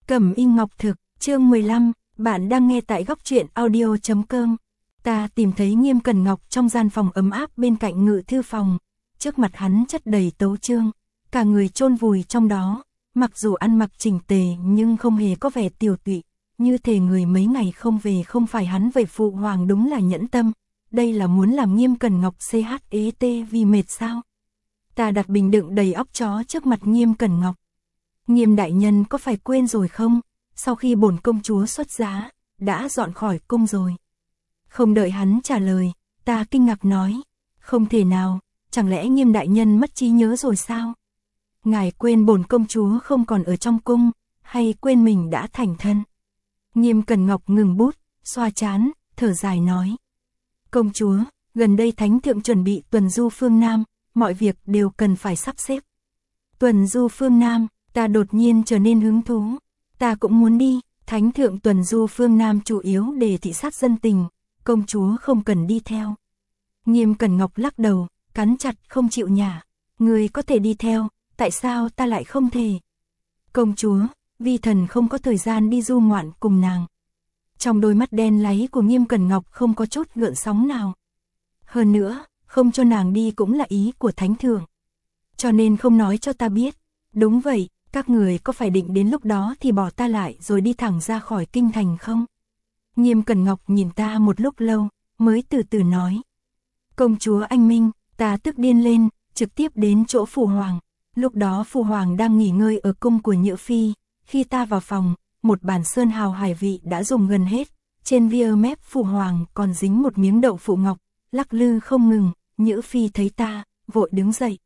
Cẩm Y Ngọc Thực, chương 15, bạn đang nghe tại góc truyện audio.com. Ta tìm thấy Nghiêm Cẩn Ngọc trong gian phòng ấm áp bên cạnh ngự thư phòng, trước mặt hắn chất đầy tấu chương, cả người chôn vùi trong đó, mặc dù ăn mặc chỉnh tề nhưng không hề có vẻ tiều tụy, như thể người mấy ngày không về không phải hắn vậy. Phụ hoàng đúng là nhẫn tâm, đây là muốn làm Nghiêm Cẩn Ngọc CHET vì mệt sao? Ta đặt bình đựng đầy óc chó trước mặt Nghiêm Cẩn Ngọc. Nghiêm đại nhân có phải quên rồi không? Sau khi bổn công chúa xuất giá, đã dọn khỏi cung rồi. Không đợi hắn trả lời, ta kinh ngạc nói, không thể nào, chẳng lẽ Nghiêm đại nhân mất trí nhớ rồi sao? Ngài quên bổn công chúa không còn ở trong cung, hay quên mình đã thành thân? Nghiêm Cẩn Ngọc ngừng bút, xoa trán, thở dài nói. Công chúa, gần đây thánh thượng chuẩn bị tuần du phương Nam, mọi việc đều cần phải sắp xếp. Tuần du phương Nam, ta đột nhiên trở nên hứng thú. Ta cũng muốn đi. Thánh thượng tuần du phương Nam chủ yếu để thị sát dân tình, công chúa không cần đi theo. Nghiêm Cẩn Ngọc lắc đầu, cắn chặt không chịu nhả. Người có thể đi theo, tại sao ta lại không thể? Công chúa, vi thần không có thời gian đi du ngoạn cùng nàng. Trong đôi mắt đen láy của Nghiêm Cẩn Ngọc không có chút gợn sóng nào. Hơn nữa, không cho nàng đi cũng là ý của thánh thượng. Cho nên không nói cho ta biết. Đúng vậy, các người có phải định đến lúc đó thì bỏ ta lại rồi đi thẳng ra khỏi kinh thành không? Nghiêm Cẩn Ngọc nhìn ta một lúc lâu, mới từ từ nói. Công chúa anh minh, ta tức điên lên, trực tiếp đến chỗ phụ hoàng. Lúc đó phụ hoàng đang nghỉ ngơi ở cung của Nhữ Phi. Khi ta vào phòng, một bàn sơn hào hải vị đã dùng gần hết. Trên bia mép phụ hoàng còn dính một miếng đậu phụ ngọc, lắc lư không ngừng. Nhữ Phi thấy ta, vội đứng dậy.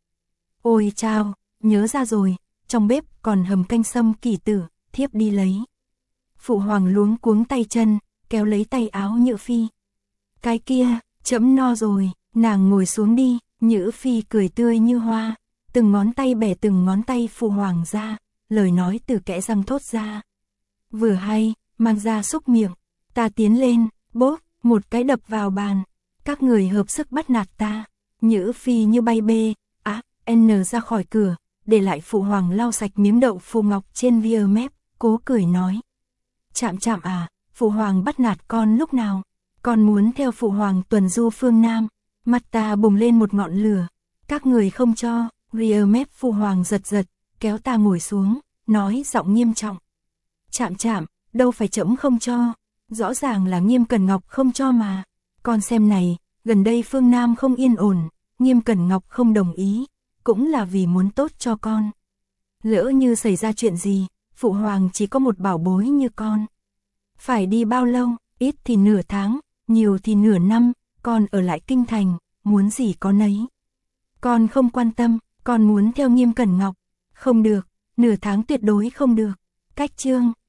Ôi chao, nhớ ra rồi, trong bếp còn hầm canh sâm kỳ tử, thiếp đi lấy. Phụ hoàng luống cuống tay chân, kéo lấy tay áo Nhữ Phi. Cái kia, trẫm no rồi, nàng ngồi xuống đi. Nhữ Phi cười tươi như hoa, từng ngón tay bẻ từng ngón tay phụ hoàng ra, lời nói từ kẽ răng thốt ra. Vừa hay, mang ra xúc miệng, ta tiến lên, bốp, một cái đập vào bàn. Các người hợp sức bắt nạt ta. Nhữ Phi như bay bê, N ra khỏi cửa, để lại phụ hoàng lau sạch miếng đậu phụ ngọc trên bia mép, cố cười nói. Chạm chạm à, phụ hoàng bắt nạt con lúc nào? Con muốn theo phụ hoàng tuần du phương Nam. Mặt ta bùng lên một ngọn lửa. Các người không cho. Bia mép phụ hoàng giật giật, kéo ta ngồi xuống, nói giọng nghiêm trọng. Chạm chạm, đâu phải trẫm không cho. Rõ ràng là Nghiêm Cẩn Ngọc không cho mà. Con xem này, gần đây phương Nam không yên ổn, Nghiêm Cẩn Ngọc không đồng ý, cũng là vì muốn tốt cho con. Lỡ như xảy ra chuyện gì, phụ hoàng chỉ có một bảo bối như con. Phải đi bao lâu, ít thì nửa tháng, nhiều thì nửa năm, con ở lại kinh thành, muốn gì có nấy. Con không quan tâm, con muốn theo Nghiêm Cẩn Ngọc. Không được, nửa tháng tuyệt đối không được. Cách chương.